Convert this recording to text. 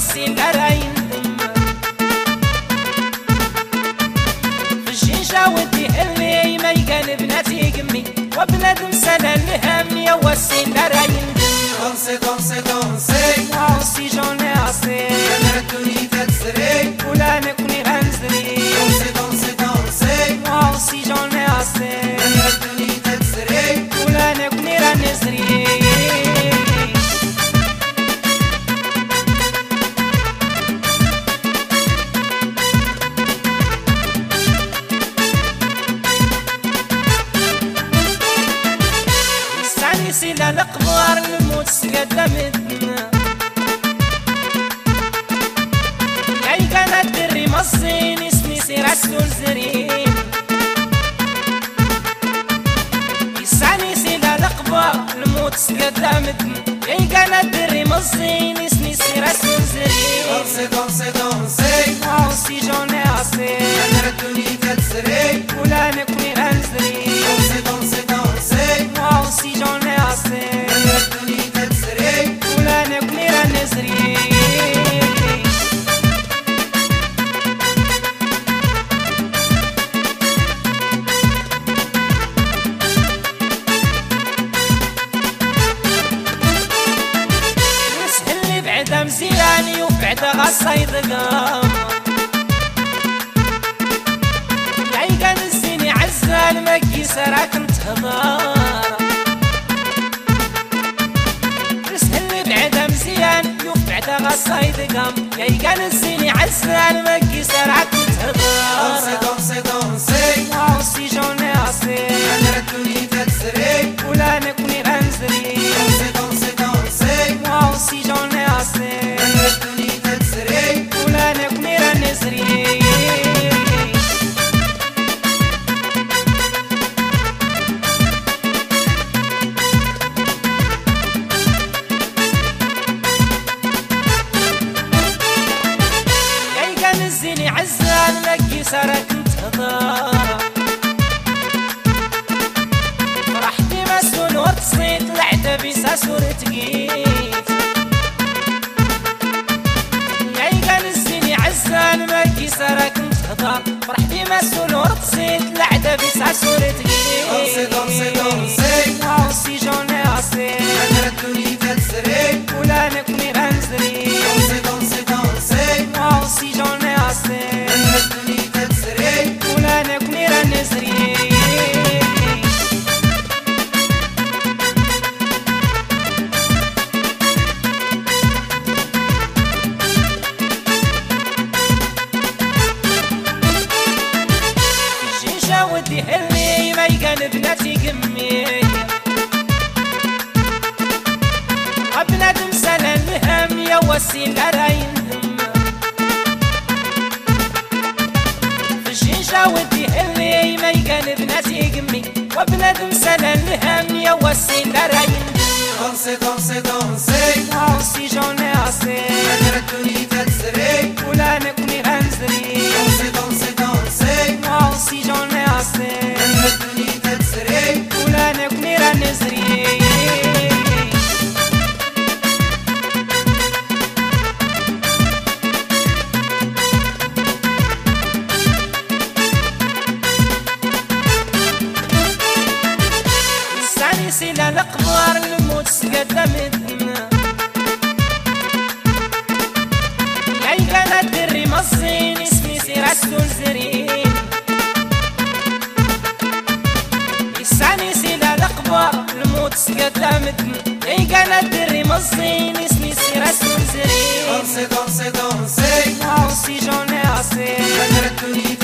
والسين راين في الجيجة ودي اللي ما يقال بناتي قمي وبنادم سنة الهم يا والسين راين دونسي دونسي دونسي عاصي جوني عاصي انا توني تتسري ولا نكوني غنزري دونسي دونسي دونسي عاصي جوني عاصي انا توني تتسري ولا نكوني غنزري سيلا القمر الموت سقدمتنا ياي كانت دري مصين اسمي سير اسكول زرين يسعني سيلا القمر الموت سقدمتنا ياي كانت دري مصين اسمي سير اسكول زرين دونسي دونسي دونسي عاصي جوني عاصي انا توني تتسري ولا نكوني غنزري دونسي دونسي دونسي عاصي جوني عاصي انا توني تتسري ولا نكوني غنزري نسهل بعدا مزياني وبعدا غصايد قام العيقان الزيني عزال مكي سراك نتهضر نسهل بعدا مزيان يوف بعدا غصايد قام العيقان الزيني عزال مكي سراك دونسي نتهضر دونسي دونسي عاصي جوني عاصي انا توني تتسري ولا نكوني غنزري دونسي دونسي دونسي عاصي جوني عاصي انا توني تتسري ولا نكوني غنزري الزيني عزال لقي سرك نتهضر فرحتي مسؤول وتصيت لعت بيسا سورة قيت يايقان الزيني عزال لقي سرك نتهضر فرحتي مسؤول وتصيت لعت بيسا سورة دونسي قيت دونسي دونسي عاصي جوني عاصي انا توني تتسري ولا نكوني غنزري دونسي دونسي دونسي عاصي جوني عاصي انا توني تتسري ولا نكوني غنزري الجيجة ودي اللي ما يقال بناتي قمي بنادم سنة الهم يا وسيل راين في الجيجة ودي اللي ما يقال بناتي قمي وبنادم سنة الهم يا وسيل راين دونسي دونسي دونسي عاصي جوني عاصي انا توني تتسري ولا نكوني غنزري دونسي دونسي دونسي عاصي جوني عاصي انا توني تتسري ولا نكوني غنزري سيلا القمر الموت سقدمتنا ياي كانت دري مصين اسمي سير اسكول زرين يسعني سيلا القمر الموت سقدمتنا ياي كانت دري مصين اسمي سير اسكول زرين دونسي دونسي دونسي عاصي جوني عاصي انا توني